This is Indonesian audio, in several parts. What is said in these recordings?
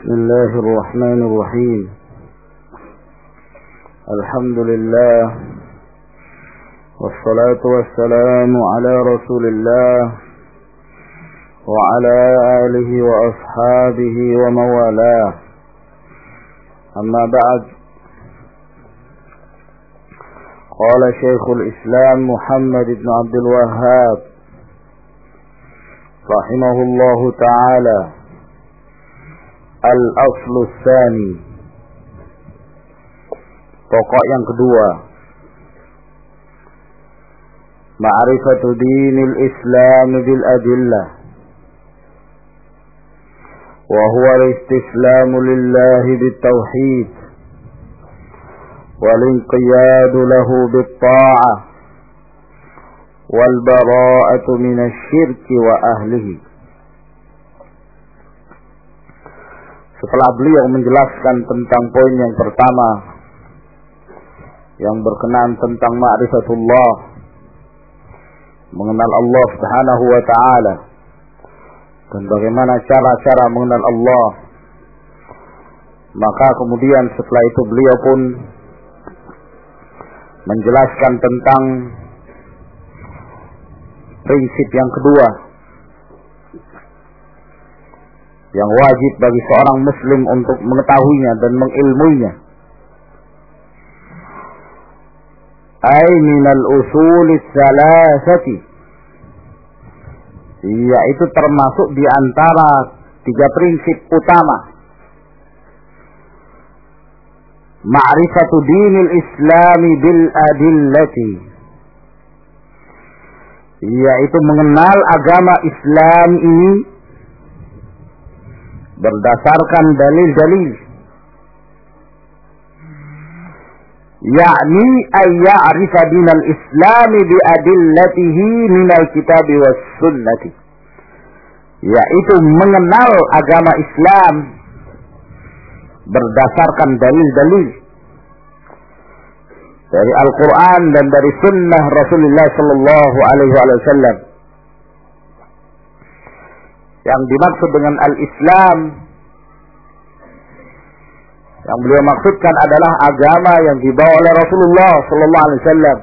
بسم الله الرحمن الرحيم. الحمد لله والصلاة والسلام على رسول الله وعلى آله وأصحابه ومن والاه. أما بعد، قال شيخ الإسلام محمد بن عبد الوهاب رحمه الله تعالى: Al-aslu tsani, pokok yang kedua, ma'rifatu dinil Islam bil adillah, wa huwa al-istislamu lillahi bit tauhid wal inqiyadu lahu bit ta'ah wal bara'atu minasy syirki wa ahlihi. Setelah beliau menjelaskan tentang poin yang pertama yang berkenaan tentang ma'rifatullah, mengenal Allah Subhanahu wa taala, dan bagaimana cara-cara mengenal Allah, maka kemudian setelah itu beliau pun menjelaskan tentang prinsip yang kedua yang wajib bagi seorang muslim untuk mengetahuinya dan mengilmuinya. Ay minal usulis salasati, yaitu termasuk di antara tiga prinsip utama. Ma'rifatu dinil islami bil adillati, yaitu mengenal agama Islam ini berdasarkan dalil-dalil, yakni ayya'rifa dinal islami bi adillatihi minal kitabi was sunnati, yaitu mengenal agama Islam berdasarkan dalil-dalil dari Al-Quran dan dari sunnah Rasulullah sallallahu alaihi wasallam. Yang dimaksud dengan al-Islam, yang beliau maksudkan adalah agama yang dibawa oleh Rasulullah sallallahu alaihi wasallam.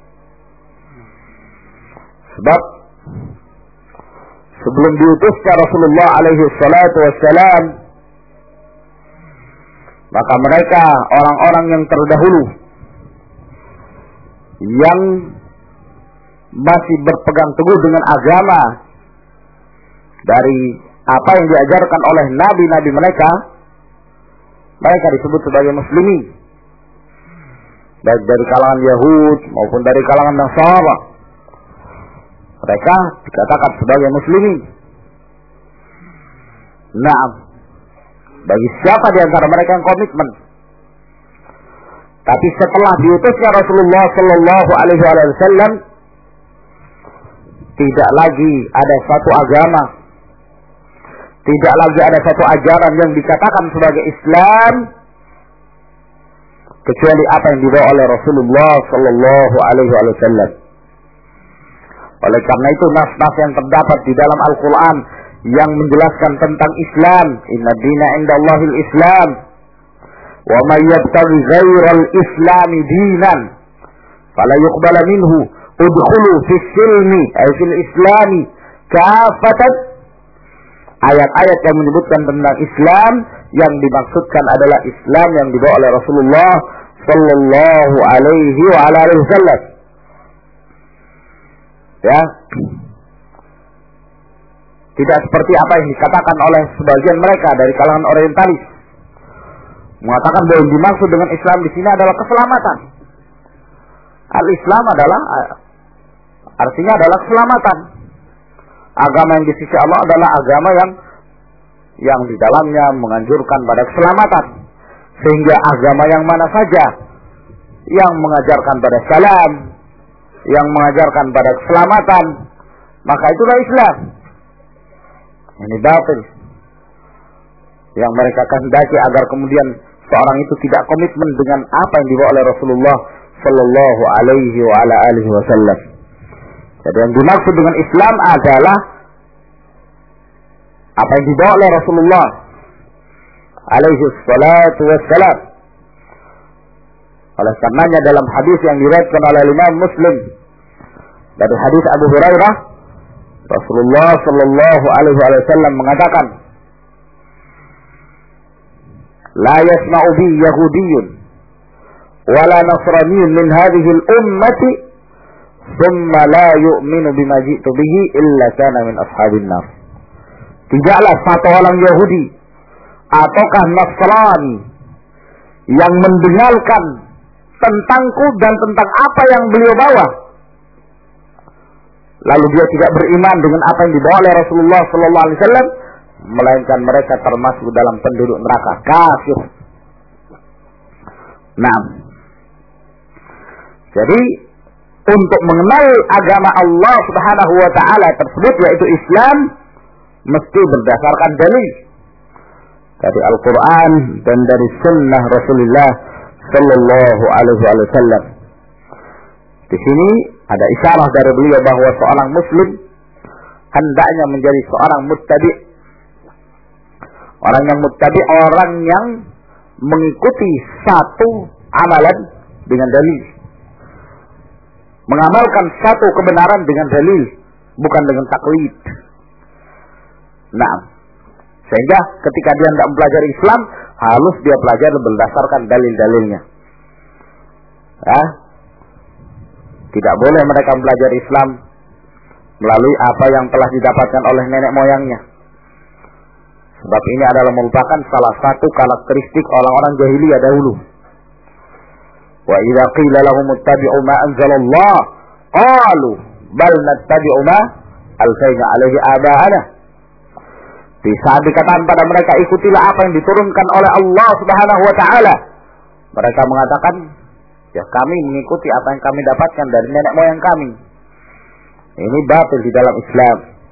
Sebab sebelum diutusnya Rasulullah alaihi salatu wassalam, maka mereka orang-orang yang terdahulu yang masih berpegang teguh dengan agama dari apa yang diajarkan oleh nabi-nabi mereka, mereka disebut sebagai muslimin, baik dari kalangan Yahud maupun dari kalangan Nasara. Mereka dikatakan sebagai muslimin. Nah, bagi siapa di antara mereka yang komitmen. Tapi setelah diutusnya Rasulullah sallallahu alaihi wasallam, tidak lagi ada satu agama, tidak lagi ada satu ajaran yang dikatakan sebagai Islam kecuali apa yang dibawa oleh Rasulullah sallallahu alaihi wasallam. Oleh karena itu nas-nas yang terdapat di dalam Al-Quran yang menjelaskan tentang Islam, inna dina indallahil Islam, wa may yabtaghi ghairal islami dinan fala yuqbala minhu udkhulu fis silmi ay fil islami kafatan. Ayat-ayat yang menyebutkan tentang Islam yang dimaksudkan adalah Islam yang dibawa oleh Rasulullah sallallahu alaihi wasallam. Ya. Tidak seperti apa yang dikatakan oleh sebagian mereka dari kalangan orientalis, mengatakan bahwa yang dimaksud dengan Islam di sini adalah keselamatan. Al-Islam adalah artinya adalah keselamatan. Agama yang di sisi Allah adalah agama yang di dalamnya menganjurkan pada keselamatan. Sehingga agama yang mana saja yang mengajarkan pada salam, yang mengajarkan pada keselamatan, maka itulah Islam. Ini batil. Yang mereka kehendaki agar kemudian seorang itu tidak komitmen dengan apa yang dibawa oleh Rasulullah sallallahu alaihi wasallam. Jadi yang dimaksud dengan Islam adalah apa yang dibawa oleh Rasulullah alaihi salatu wassalam. Oleh karenanya dalam hadis yang diriwayatkan oleh Imam Muslim dari hadis Abu Hurairah, Rasulullah sallallahu alaihi wasallam mengatakan, "La yasma'u bi yahudiyyun wala nasraniyyun min hadhihi al-ummati thumma la yu'minu bima ji'tu bihi illa kana min ashabin nar." Tidaklah satu orang Yahudi ataukah Nasrani yang mendengarkan tentangku dan tentang apa yang beliau bawa, lalu dia tidak beriman dengan apa yang dibawa oleh Rasulullah sallallahu alaihi wasallam, melainkan mereka termasuk dalam penduduk neraka, kafir. Nah, jadi untuk mengenal agama Allah Subhanahu wa taala tersebut, yaitu Islam, mesti berdasarkan dalil dari Al-Quran dan dari Sunnah Rasulullah Sallallahu Alaihi Wasallam. Di sini ada isyarat dari beliau bahwa seorang Muslim hendaknya menjadi seorang muttabi. Orang yang muttabi, orang yang mengikuti satu amalan dengan dalil, mengamalkan satu kebenaran dengan dalil, bukan dengan taklid. Nah, sehingga ketika dia tidak mempelajari Islam, harus dia pelajari berdasarkan dalil-dalilnya. Ya? Tidak boleh mereka mempelajari Islam melalui apa yang telah didapatkan oleh nenek moyangnya. Sebab ini adalah merupakan salah satu karakteristik orang-orang jahiliyah dahulu. Wa idza qila lahum ittabi'u ma anzalallah qalu bal nattabi'u ma alfayna alaihi aba'ana. Di saat dikatakan pada mereka, ikutilah apa yang diturunkan oleh Allah Subhanahu wa taala, mereka mengatakan, ya kami mengikuti apa yang kami dapatkan dari nenek moyang kami. Ini batil di dalam Islam.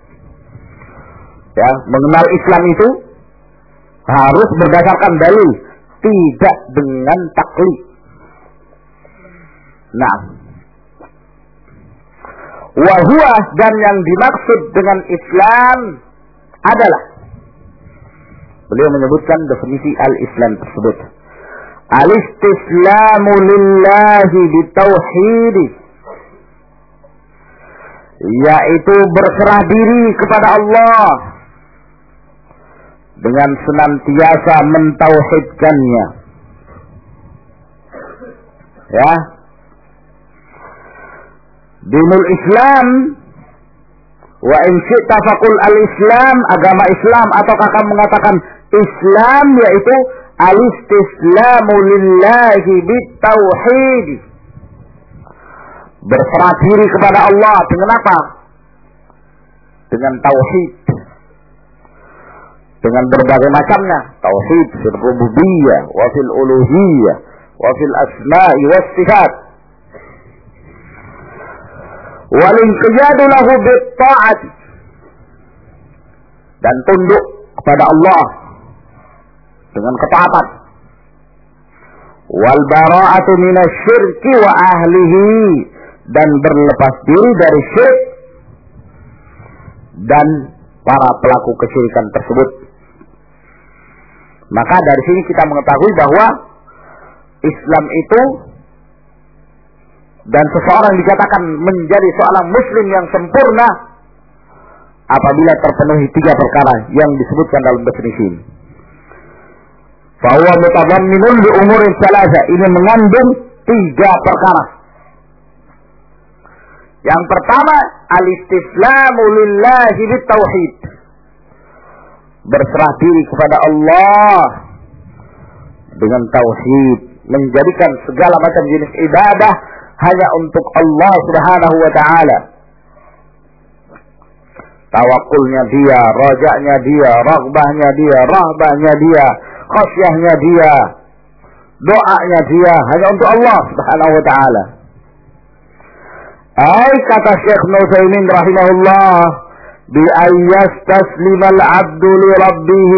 Ya, mengenal Islam itu harus berdasarkan dalil, tidak dengan taklid. Nah, wa huwa, dan yang dimaksud dengan Islam adalah, beliau menyebutkan definisi al-Islam tersebut, al-istislamu lillahi bitauhidi, yaitu berserah diri kepada Allah dengan senantiasa mentauhidkannya. Ya, dinul Islam, wa in syi'ta faqul al-Islam, agama Islam, ataukah kamu mengatakan Islam, yaitu al-istislamu lillahi bitauhid, berserah diri kepada Allah dengan apa? Dengan tauhid, dengan berbagai macamnya. Tauhid fil rububiyyah wa fil uluhiyyah wa fil asma'i was sifat, wal inqiyadu lahu bit ta'ati, dan tunduk kepada Allah dengan ketaatan, wal bara'atu minasyirki wa ahlihi, dan berlepas diri dari syirik dan para pelaku kesyirikan tersebut. Maka dari sini kita mengetahui bahwa Islam itu, dan seseorang dikatakan menjadi seorang muslim yang sempurna apabila terpenuhi 3 perkara yang disebutkan dalam definisi ini. Fahuwa mutadamminun li umurin salasa, ini mengandung 3 perkara. Yang pertama, al-istislamu lillahi bitauhid, berserah diri kepada Allah dengan tauhid, menjadikan segala macam jenis ibadah hanya untuk Allah Subhanahu wa taala. Tawakulnya dia, rajaknya dia, raghbahnya dia, rahbahnya dia, khasyahnya dia, doanya dia hanya untuk Allah Subhanahu wa taala. Kata Syekh Nuzaimin rahimahullah, bi ayyastaslimal 'abdu li rabbih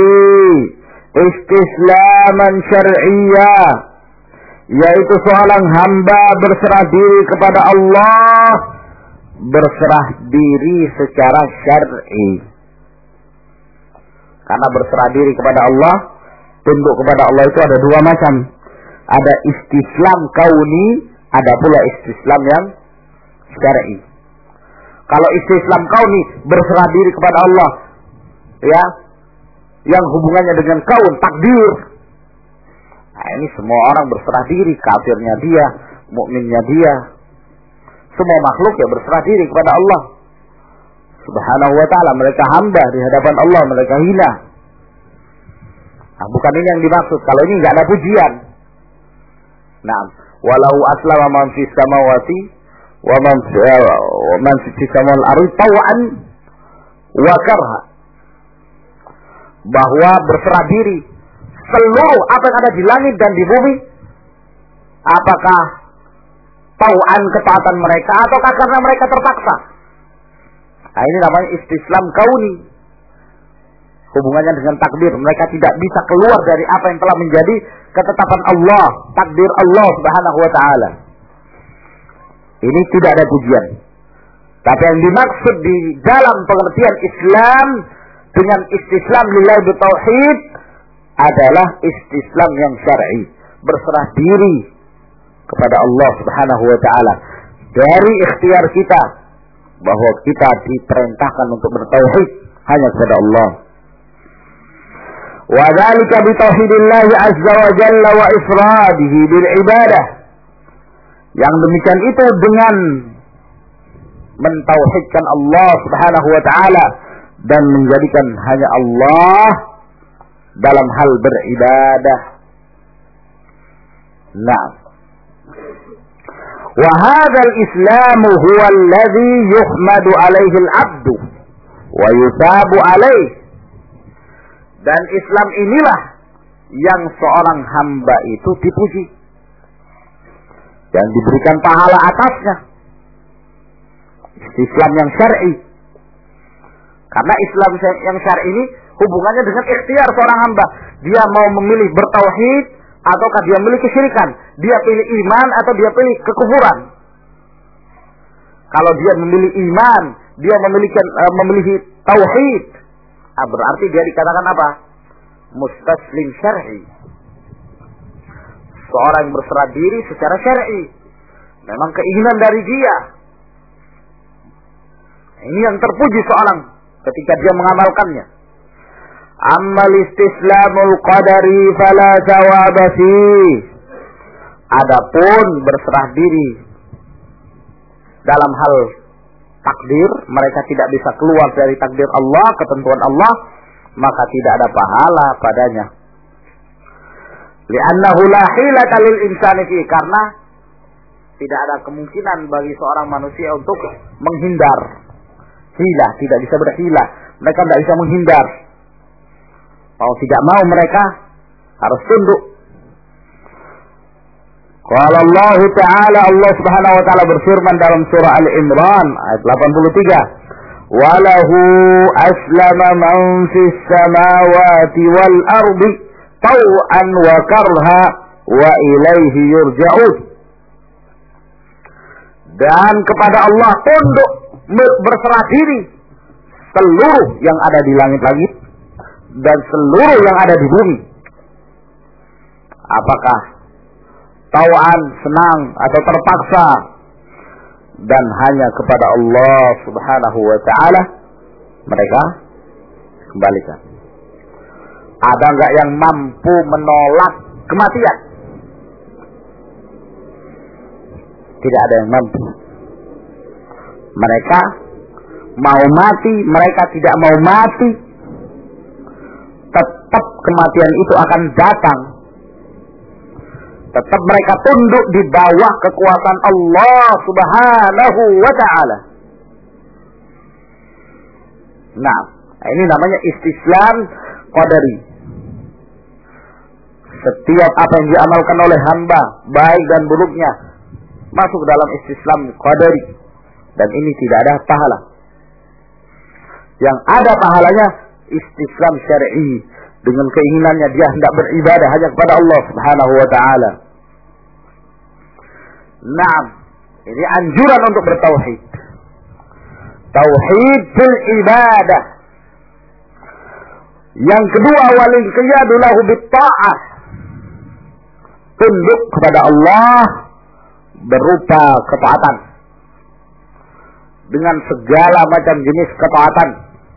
istislaman syar'iyyah, yaitu seorang hamba berserah diri kepada Allah, berserah diri secara syar'i. Karena berserah diri kepada Allah Tunduk kepada Allah itu ada dua macam. Ada istislam kauni, ada pula istislam yang syar'i. Kalau istislam kauni, berserah diri kepada Allah, ya, yang hubungannya dengan kaun, takdir. Nah, ini semua orang berserah diri, kafirnya dia, mukminnya dia. Semua makhluk ya berserah diri kepada Allah Subhanahu wa ta'ala. Mereka hamba di hadapan Allah, mereka hina. Nah, bukan ini yang dimaksud. Kalau ini enggak ada pujian. Nah, walau aslama man fis samawati wa man fis samawati al-ardi taw'an wa karha. Bahwa berserah diri seluruh apa yang ada di langit dan di bumi, apakah tau'an ketaatan mereka ataukah karena mereka terpaksa. Nah, ini namanya istislam kauni. Hubungannya dengan takdir. Mereka tidak bisa keluar dari apa yang telah menjadi ketetapan Allah, takdir Allah Subhanahu wa ta'ala. Ini tidak ada pujian. Tapi yang dimaksud di dalam pengertian Islam dengan istislam lillahi bitauhid adalah istislam yang syar'i, berserah diri kepada Allah Subhanahu wa ta'ala dari ikhtiar kita, bahwa kita diperintahkan untuk bertauhid hanya kepada Allah. Wa dzalika bi tauhidillah azza wa jalla wa ifradihi bil ibadah. Yang demikian itu dengan mentauhidkan Allah Subhanahu wa ta'ala dan menjadikan hanya Allah dalam hal beribadah. Nah, wa hadzal Islam huwa alladhi yuhmadu alaihi al-'abdu wa yusabu alaihi. Dan Islam inilah yang seorang hamba itu dipuji dan diberikan pahala atasnya. Islam yang syar'i. Karena Islam yang syar'i ini hubungannya dengan ikhtiar seorang hamba. Dia mau memilih bertauhid ataukah dia memilih kesyirikan. Dia pilih iman atau dia pilih kekufuran. Kalau dia memilih iman, dia memilih tauhid, berarti dia dikatakan apa? Mustaslim syar'i. Seorang yang berserah diri secara syar'i. Memang keinginan dari dia. Ini yang terpuji seorang ketika dia mengamalkannya. Ammal istislamul qadari fala thawaba fi. Adapun berserah diri dalam hal takdir, mereka tidak bisa keluar dari takdir Allah, ketentuan Allah, maka tidak ada pahala padanya. Li'annahu la hilata lil insani fi, karena tidak ada kemungkinan bagi seorang manusia untuk menghindar. Hilah, tidak bisa berhilah. Mereka tidak bisa menghindar. Mau tidak mau mereka harus tunduk. Qala Allah Ta'ala, Allah Subhanahu wa ta'ala berfirman dalam surah Al-Imran ayat 83. Walahu aslama man fis samawati wal ardi taw'an wa karha wa ilaihi yurja'un. Dan kepada Allah tunduk, berserah diri seluruh yang ada di langit-langit dan seluruh yang ada di bumi. Apakah tau'an, senang atau terpaksa, dan hanya kepada Allah Subhanahu wa ta'ala mereka kembalikan. Ada enggak yang mampu menolak kematian? Tidak ada yang mampu. Mereka mau mati, mereka tidak mau mati, tetap kematian itu akan datang. Tetap mereka tunduk di bawah kekuasaan Allah Subhanahu wa ta'ala. Nah, ini namanya istislam qadari. Setiap apa yang diamalkan oleh hamba, baik dan buruknya, masuk dalam istislam qadari. Dan ini tidak ada pahala. Yang ada pahalanya istislam syar'i, dengan keinginannya dia hendak beribadah hanya kepada Allah Subhanahu wa ta'ala. Naam, ini anjuran untuk bertauhid. Tauhid fil ibadah, Yang kedua, wal-inqiyadu lahu bit-ta'ah, tunduk kepada Allah berupa ketaatan dengan segala macam jenis ketaatan.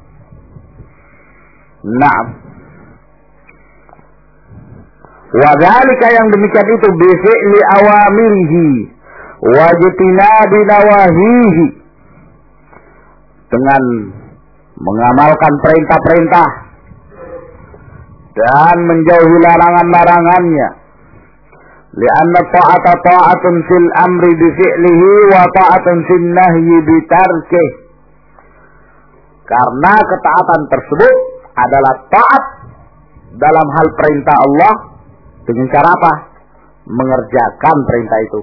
Naam. Wa dzalika, yang demikian itu, bi fi'li awamirihi wa jitinabi nawahihi, dengan mengamalkan perintah-perintah dan menjauhi larangan-larangannya. Li'anna ta'ata ta'atun fil amri bi fi'lihi wa ta'atun fil nahyi bi tarkih. Karena ketaatan tersebut adalah taat dalam hal perintah Allah dengan cara apa? Mengerjakan perintah itu.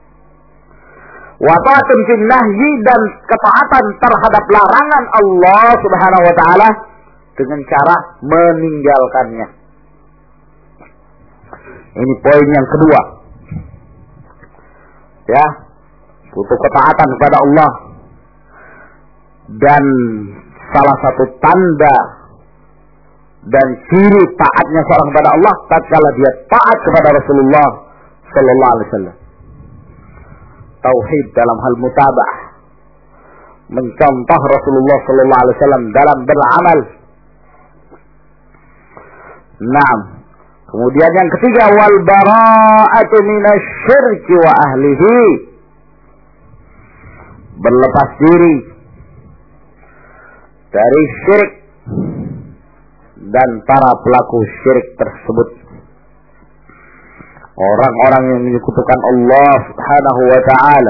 Wa ta'atun fil nahyi, dan ketaatan terhadap larangan Allah Subhanahu wa taala dengan cara meninggalkannya. Ini poin yang kedua. Ya, butuh ketaatan kepada Allah. Dan salah satu tanda dan ciri taatnya seorang kepada Allah tatkala dia taat kepada Rasulullah sallallahu alaihi wasallam. Tauhid dalam hal mutaba'ah, mencontoh Rasulullah sallallahu alaihi wasallam dalam beramal. Naam. Kemudian yang ketiga, wal bara'atu minasyirki wa ahlihi, berlepas diri dari syirik dan para pelaku syirik tersebut. Orang-orang yang menyekutukan Allah Subhanahu wa taala.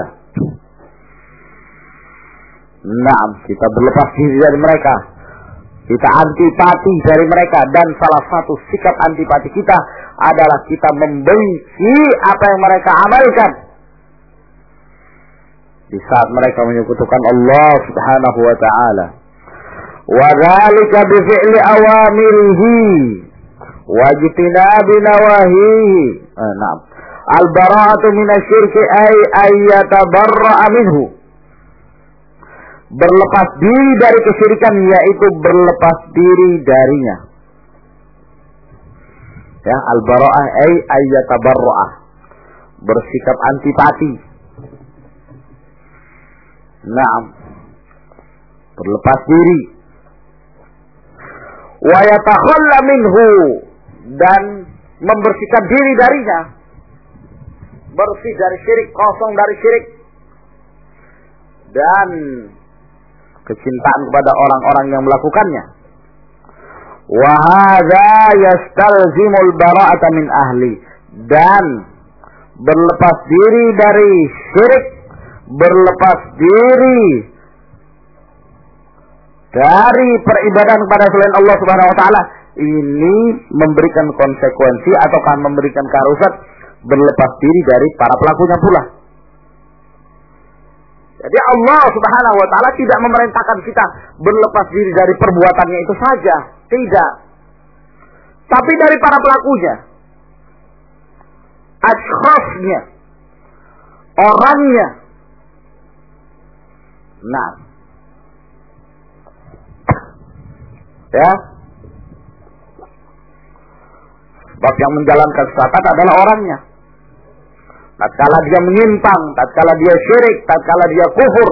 Naam, kita berlepas diri dari mereka. Kita antipati dari mereka, dan salah satu sikap antipati kita adalah kita membenci apa yang mereka amalkan di saat mereka menyekutukan Allah Subhanahu wa taala. Wa dzalika bi fi'li awamirihi wa jitinabi nawahihi. Naam. Al-bara'atu minasyirki ay yatabarra'a minhu. Berlepas diri dari kesyirikan, yaitu berlepas diri darinya. Ya, al-bara'ah ay yatabarra'ah, bersikap antipati. Naam. Berlepas diri. Wa yatakhalla minhu, dan membersihkan diri darinya. Bersih dari syirik, kosong dari syirik. Dan kecintaan kepada orang-orang yang melakukannya. Wa hadza yastalzimul bara'ata min ahli, dan berlepas diri dari syirik, berlepas diri dari peribadahan kepada selain Allah Subhanahu wa taala, ini memberikan konsekuensi ataukah memberikan keharusan berlepas diri dari para pelakunya pula. Jadi Allah Subhanahu wa taala tidak memerintahkan kita berlepas diri dari perbuatannya itu saja, tidak. Tapi dari para pelakunya, ashkhasnya, orangnya. Nah, ya, sebab yang menjalankan kesesatan adalah orangnya. Tatkala dia menyimpang, tatkala dia syirik, tatkala dia kufur,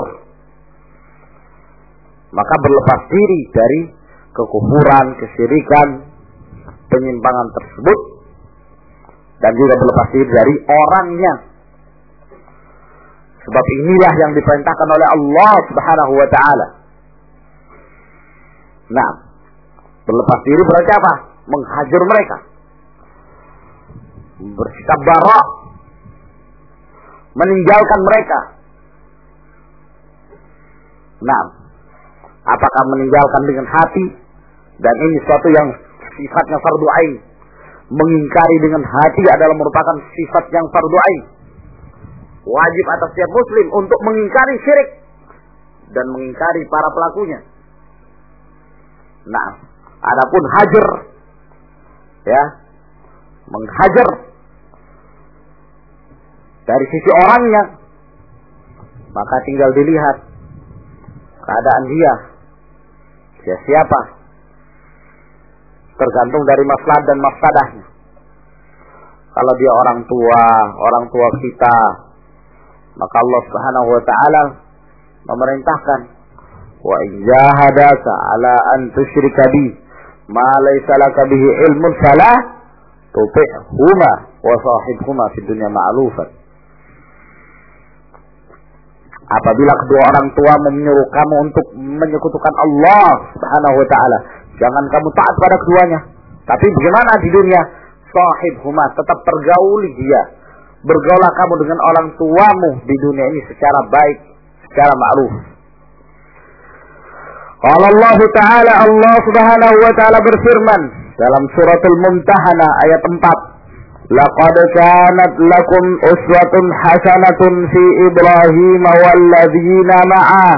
maka berlepas diri dari kekufuran, kesyirikan, penyimpangan tersebut, dan juga berlepas diri dari orangnya. Sebab inilah yang diperintahkan oleh Allah Subhanahu wa taala. Nah, berlepas diri berarti apa? Menghajar mereka, bersikap bara', meninggalkan mereka. Nah, apakah meninggalkan dengan hati? Dan ini suatu yang sifatnya fardu ain. Mengingkari dengan hati adalah merupakan sifat yang fardu ain. Wajib atas setiap muslim untuk mengingkari syirik dan mengingkari para pelakunya. Nah, adapun hajar, ya, menghajar dari sisi orangnya, maka tinggal dilihat keadaan dia siapa. tergantung dari maslahat dan mafsadahnya. Kalau dia orang tua kita, maka Allah Subhanahu wa taala memerintahkan, wa in jahadaka ala an tusyrika bi ma laysa laka bihi ilmun fala tuti'huma wa sahibhuma fid dunya ma'rufan. Apabila kedua orang tuamu menyuruh kamu untuk menyekutukan Allah Subhanahu wa taala, jangan kamu taat pada keduanya. Tapi bagaimana di dunia? Sahibhuma, tetap pergauli dia. Bergaulah kamu dengan orang tuamu di dunia ini secara baik, secara ma'ruf. Qala Allah Ta'ala, Allah Subhanahu wa taala berfirman dalam suratul Mumtahanah ayat 4. Laqad kanat lakum uswatun hasanatun fi Ibrahim walladzina ma'ah.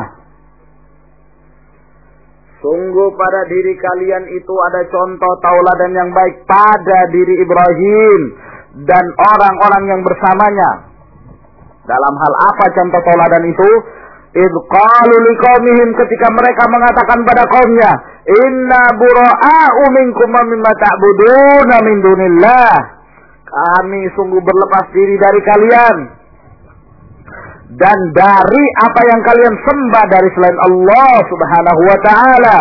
Sungguh pada diri kalian itu ada contoh tauladan yang baik pada diri Ibrahim dan orang-orang yang bersamanya. Dalam hal apa contoh tauladan itu? Idh qalu liqaumihim, ketika mereka mengatakan pada kaumnya, inna bura'a'u minkum mimma ta'buduna min dunillah. Kami sungguh berlepas diri dari kalian dan dari apa yang kalian sembah dari selain Allah Subhanahu wa taala.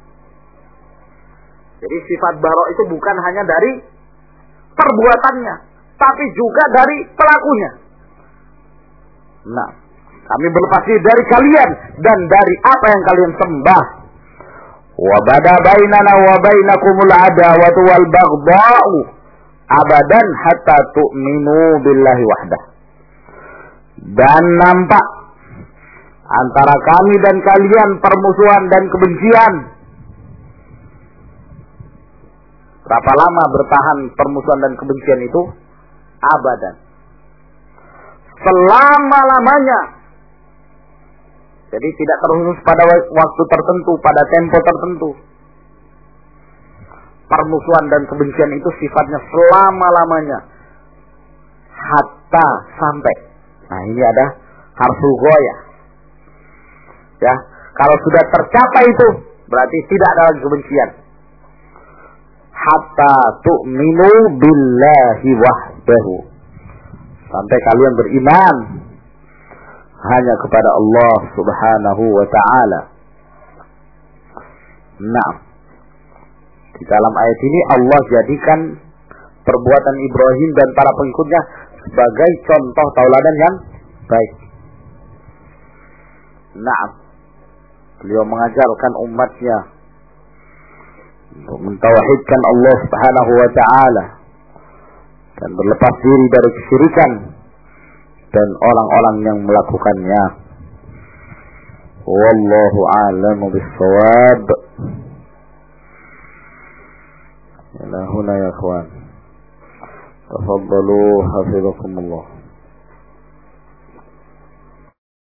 Jadi sifat bara itu bukan hanya dari perbuatannya, tapi juga dari pelakunya. Nah, kami berlepas diri dari kalian dan dari apa yang kalian sembah. Wa bada bainana wa bainakumul adawatu wal baghdha'u abadan hatta tu'minu billahi wahdah. Dan nampak antara kami dan kalian permusuhan dan kebencian. Berapa lama bertahan permusuhan dan kebencian itu? Abadan. Selama-lamanya. Jadi tidak terkhusus pada waktu tertentu, pada tempo tertentu. Permusuhan dan kebencian itu sifatnya selama-lamanya. Hatta, sampai. Nah, ini ada harful ghayah. Ya, kalau sudah tercapai itu berarti tidak ada lagi kebencian. Hatta tu'minu billahi wahdahu. Sampai kalian beriman hanya kepada Allah Subhanahu wa taala. Nah, di dalam ayat ini Allah jadikan perbuatan Ibrahim dan para pengikutnya sebagai contoh tauladan yang baik. Nah, beliau mengajarkan umatnya untuk mentauhidkan Allah Subhanahu wa taala dan berlepas diri dari kesyirikan dan orang-orang yang melakukannya. Wallahu a'lamu bis-shawab. Ila huna ya ikhwan. Tafaddalu hafizakumullah.